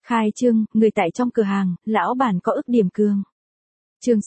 Khai trương, người tại trong cửa hàng, lão bản có ức điểm cường. Chương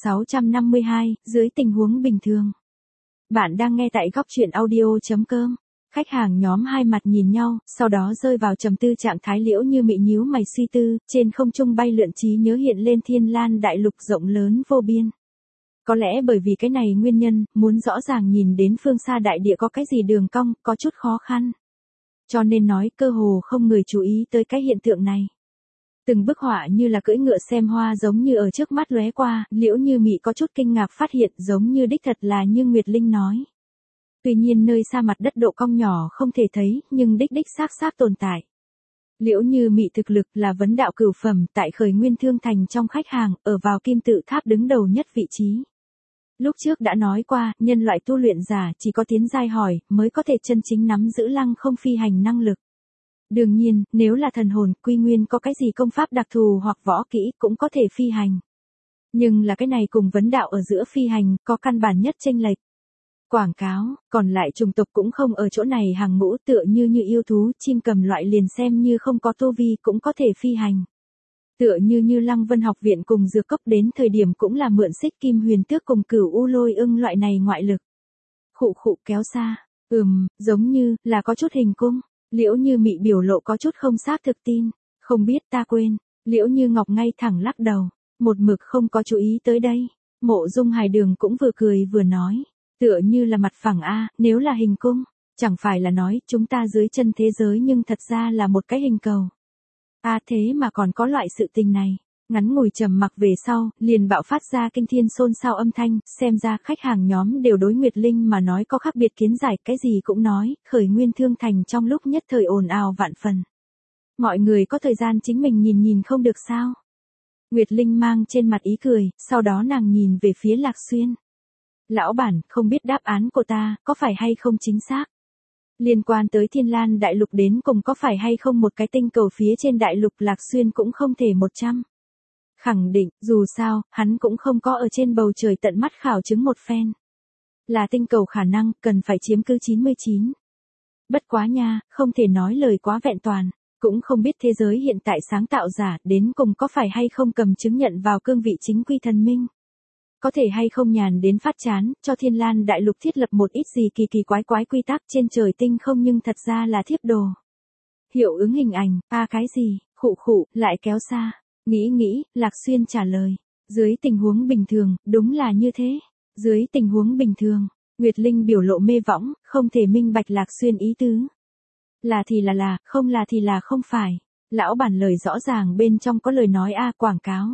652, dưới tình huống bình thường. Bạn đang nghe tại góc truyện audio.com. Khách hàng nhóm hai mặt nhìn nhau, sau đó rơi vào trầm tư trạng thái. Liễu Như Mị nhíu mày suy tư, trên không trung bay lượn trí nhớ hiện lên Thiên Lan đại lục rộng lớn vô biên. Có lẽ bởi vì cái này nguyên nhân, muốn rõ ràng nhìn đến phương xa đại địa có cái gì đường cong, có chút khó khăn. Cho nên nói cơ hồ không người chú ý tới cái hiện tượng này. Từng bức họa như là cưỡi ngựa xem hoa giống như ở trước mắt lóe qua, Liễu Như Mị có chút kinh ngạc phát hiện giống như đích thật là như Nguyệt Linh nói. Tuy nhiên nơi xa mặt đất độ cong nhỏ không thể thấy, nhưng đích xác tồn tại. Liễu Như Mị thực lực là vấn đạo cửu phẩm tại Khởi Nguyên Thương Thành trong khách hàng, ở vào kim tự tháp đứng đầu nhất vị trí. Lúc trước đã nói qua, nhân loại tu luyện giả chỉ có tiến giai hỏi mới có thể chân chính nắm giữ lăng không phi hành năng lực. Đương nhiên, nếu là thần hồn, quy nguyên có cái gì công pháp đặc thù hoặc võ kỹ cũng có thể phi hành. Nhưng là cái này cùng vấn đạo ở giữa phi hành có căn bản nhất chênh lệch. Quảng cáo, còn lại chủng tộc cũng không ở chỗ này hàng ngũ, tựa như yêu thú, chim cầm loại liền xem như không có tu vi cũng có thể phi hành. Tựa như Lăng Vân học viện cùng Dược Cốc đến thời điểm cũng là mượn Xích Kim Huyền Tước cùng Cửu U Lôi Ưng loại này ngoại lực. Khụ kéo xa, giống như là có chút hình cung. Liễu Như Mị biểu lộ có chút không xác thực tin, không biết ta quên. Liễu Như Ngọc ngay thẳng lắc đầu, một mực không có chú ý tới đây. Mộ Dung Hải Đường cũng vừa cười vừa nói, tựa như là mặt phẳng a, nếu là hình cung, chẳng phải là nói chúng ta dưới chân thế giới nhưng thật ra là một cái hình cầu. Thế mà còn có loại sự tình này. Ngắn ngủi trầm mặc về sau, liền bạo phát ra kinh thiên xôn xao âm thanh, xem ra khách hàng nhóm đều đối Nguyệt Linh mà nói có khác biệt kiến giải, cái gì cũng nói, Khởi Nguyên Thương Thành trong lúc nhất thời ồn ào vạn phần. Mọi người có thời gian chính mình nhìn không được sao? Nguyệt Linh mang trên mặt ý cười, sau đó nàng nhìn về phía Lạc Xuyên. Lão bản, không biết đáp án của ta, có phải hay không chính xác? Liên quan tới Thiên Lan đại lục đến cùng có phải hay không một cái tinh cầu phía trên đại lục, Lạc Xuyên cũng không thể 100. Khẳng định, dù sao, hắn cũng không có ở trên bầu trời tận mắt khảo chứng một phen. Là tinh cầu khả năng, cần phải chiếm cứ 99. Bất quá nha, không thể nói lời quá vẹn toàn, cũng không biết thế giới hiện tại sáng tạo giả đến cùng có phải hay không cầm chứng nhận vào cương vị chính quy thần minh. Có thể hay không nhàn đến phát chán, cho Thiên Lan đại lục thiết lập một ít gì kỳ quái quy tắc trên trời tinh không nhưng thật ra là thiếp đồ. Hiệu ứng hình ảnh, cái gì, khụ, lại kéo xa. Nghĩ, Lạc Xuyên trả lời. Dưới tình huống bình thường, đúng là như thế. Dưới tình huống bình thường, Nguyệt Linh biểu lộ mê võng, không thể minh bạch Lạc Xuyên ý tứ. Là thì là, không là thì là không phải. Lão bản lời rõ ràng bên trong có lời nói quảng cáo.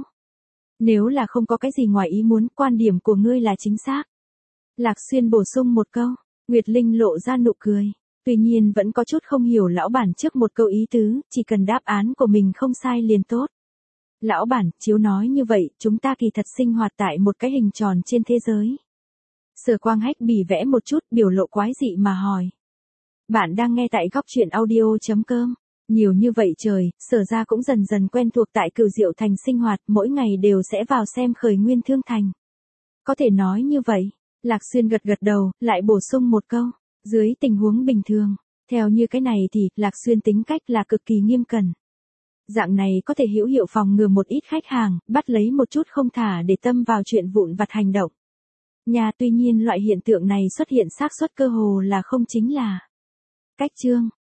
Nếu là không có cái gì ngoài ý muốn, quan điểm của ngươi là chính xác. Lạc Xuyên bổ sung một câu, Nguyệt Linh lộ ra nụ cười. Tuy nhiên vẫn có chút không hiểu lão bản trước một câu ý tứ, chỉ cần đáp án của mình không sai liền tốt. Lão bản, chiếu nói như vậy, chúng ta kỳ thật sinh hoạt tại một cái hình tròn trên thế giới. Sở Quang Hách bỉ vẽ một chút, biểu lộ quái dị mà hỏi. Bạn đang nghe tại góc truyện audio.com. Nhiều như vậy trời, Sở ra cũng dần quen thuộc tại Cửu Diệu Thành sinh hoạt, mỗi ngày đều sẽ vào xem Khởi Nguyên Thương Thành. Có thể nói như vậy, Lạc Xuyên gật đầu, lại bổ sung một câu, dưới tình huống bình thường, theo như cái này thì, Lạc Xuyên tính cách là cực kỳ nghiêm cẩn. Dạng này có thể hữu hiệu phòng ngừa một ít khách hàng, bắt lấy một chút không thả để tâm vào chuyện vụn vặt hành động. Tuy nhiên loại hiện tượng này xuất hiện xác suất cơ hồ là không chính là. Cách chương,